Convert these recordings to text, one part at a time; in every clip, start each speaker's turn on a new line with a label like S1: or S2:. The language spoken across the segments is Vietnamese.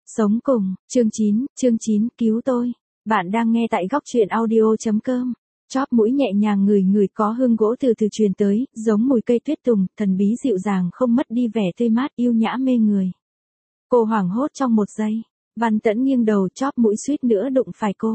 S1: Sống cùng, chương 9, cứu tôi. Bạn đang nghe tại góc truyện audio.com. Chóp mũi nhẹ nhàng ngửi có hương gỗ từ từ truyền tới, giống mùi cây tuyết tùng, thần bí dịu dàng không mất đi vẻ tươi mát yêu nhã mê người. Cô hoảng hốt trong một giây. Văn Tẫn nghiêng đầu, chóp mũi suýt nữa đụng phải cô.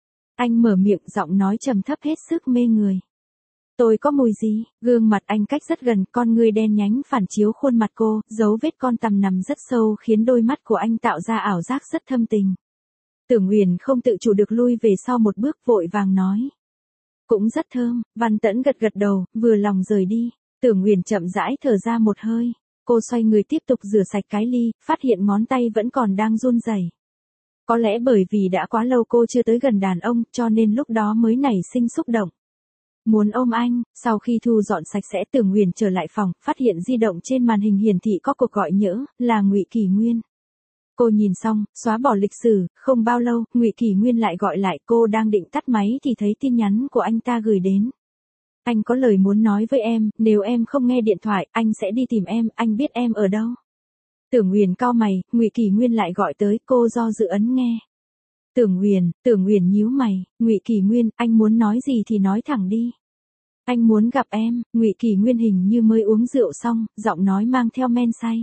S1: Anh mở miệng, giọng nói trầm thấp hết sức mê người. Tôi có mùi gì? Gương mặt anh cách rất gần, con ngươi đen nhánh phản chiếu khuôn mặt cô, dấu vết con tằm nằm rất sâu khiến đôi mắt của anh tạo ra ảo giác rất thâm tình. Tưởng Huyền không tự chủ được lui về sau một bước, vội vàng nói. Cũng rất thơm. Văn Tẫn gật gật đầu, vừa lòng rời đi. Tưởng Huyền chậm rãi thở ra một hơi. Cô xoay người tiếp tục rửa sạch cái ly, phát hiện ngón tay vẫn còn đang run rẩy. Có lẽ bởi vì đã quá lâu cô chưa tới gần đàn ông, cho nên lúc đó mới nảy sinh xúc động. Muốn ôm anh. Sau khi thu dọn sạch sẽ, Tưởng Huyền trở lại phòng, phát hiện di động trên màn hình hiển thị có cuộc gọi nhỡ, là Ngụy Kỳ Nguyên. Cô nhìn xong, xóa bỏ lịch sử, không bao lâu, Ngụy Kỳ Nguyên lại gọi lại, cô đang định tắt máy thì thấy tin nhắn của anh ta gửi đến. Anh có lời muốn nói với em, nếu em không nghe điện thoại, anh sẽ đi tìm em, anh biết em ở đâu. Tưởng Huyền cau mày, Ngụy Kỳ Nguyên lại gọi tới, cô do dự ấn nghe. Tưởng Huyền nhíu mày, Ngụy Kỳ Nguyên, anh muốn nói gì thì nói thẳng đi. Anh muốn gặp em. Ngụy Kỳ Nguyên hình như mới uống rượu xong, giọng nói mang theo men say.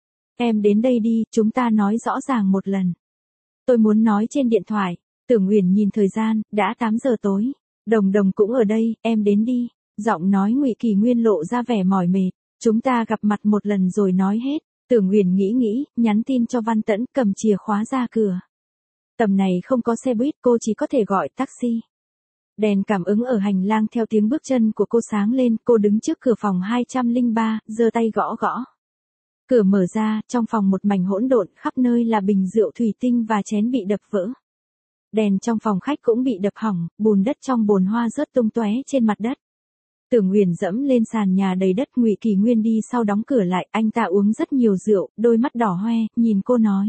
S1: Em đến đây đi, chúng ta nói rõ ràng một lần. Tôi muốn nói trên điện thoại. Tưởng Huyền nhìn thời gian, đã 8 giờ tối. Đồng Đồng cũng ở đây, em đến đi. Giọng nói Ngụy Kỳ Nguyên lộ ra vẻ mỏi mệt. Chúng ta gặp mặt một lần rồi nói hết. Tưởng Huyền nghĩ, nhắn tin cho Văn Tẫn, cầm chìa khóa ra cửa. Tầm này không có xe buýt, cô chỉ có thể gọi taxi. Đèn cảm ứng ở hành lang theo tiếng bước chân của cô sáng lên, cô đứng trước cửa phòng 203, giơ tay gõ gõ. Cửa mở ra, trong phòng một mảnh hỗn độn, khắp nơi là bình rượu thủy tinh và chén bị đập vỡ. Đèn trong phòng khách cũng bị đập hỏng, bùn đất trong bồn hoa rớt tung tóe trên mặt đất. Tưởng Huyền dẫm lên sàn nhà đầy đất, Ngụy Kỳ Nguyên đi sau đóng cửa lại, anh ta uống rất nhiều rượu, đôi mắt đỏ hoe, nhìn cô nói.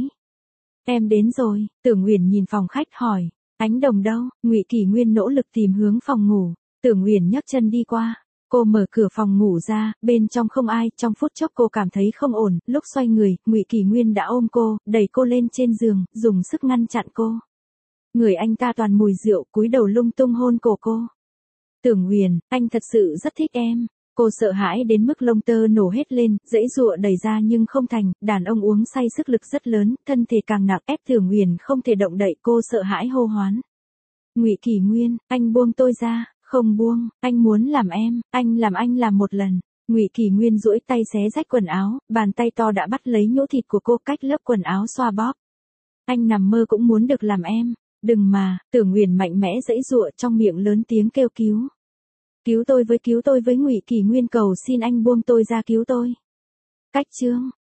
S1: Em đến rồi. Tưởng Huyền nhìn phòng khách hỏi. Ánh Đồng đâu? Ngụy Kỳ Nguyên nỗ lực tìm hướng phòng ngủ. Tưởng Huyền nhấc chân đi qua. Cô mở cửa phòng ngủ ra, bên trong không ai, trong phút chốc cô cảm thấy không ổn, lúc xoay người, Ngụy Kỳ Nguyên đã ôm cô, đẩy cô lên trên giường, dùng sức ngăn chặn cô. Người anh ta toàn mùi rượu, cúi đầu lung tung hôn cổ cô. Tưởng Huyền, anh thật sự rất thích em. Cô sợ hãi đến mức lông tơ nổ hết lên, giãy giụa đẩy ra nhưng không thành, đàn ông uống say sức lực rất lớn, thân thể càng nặng ép Tưởng Huyền không thể động đậy, cô sợ hãi hô hoán. Ngụy Kỳ Nguyên, anh buông tôi ra. Không buông, anh muốn làm em, anh làm một lần. Ngụy Kỳ Nguyên duỗi tay xé rách quần áo, bàn tay to đã bắt lấy nhũ thịt của cô, cách lớp quần áo xoa bóp. Anh nằm mơ cũng muốn được làm em. Đừng mà. Tưởng Huyền mạnh mẽ giãy giụa, trong miệng lớn tiếng kêu cứu. Cứu tôi với Ngụy Kỳ Nguyên cầu xin anh buông tôi ra, cứu tôi. Cách chương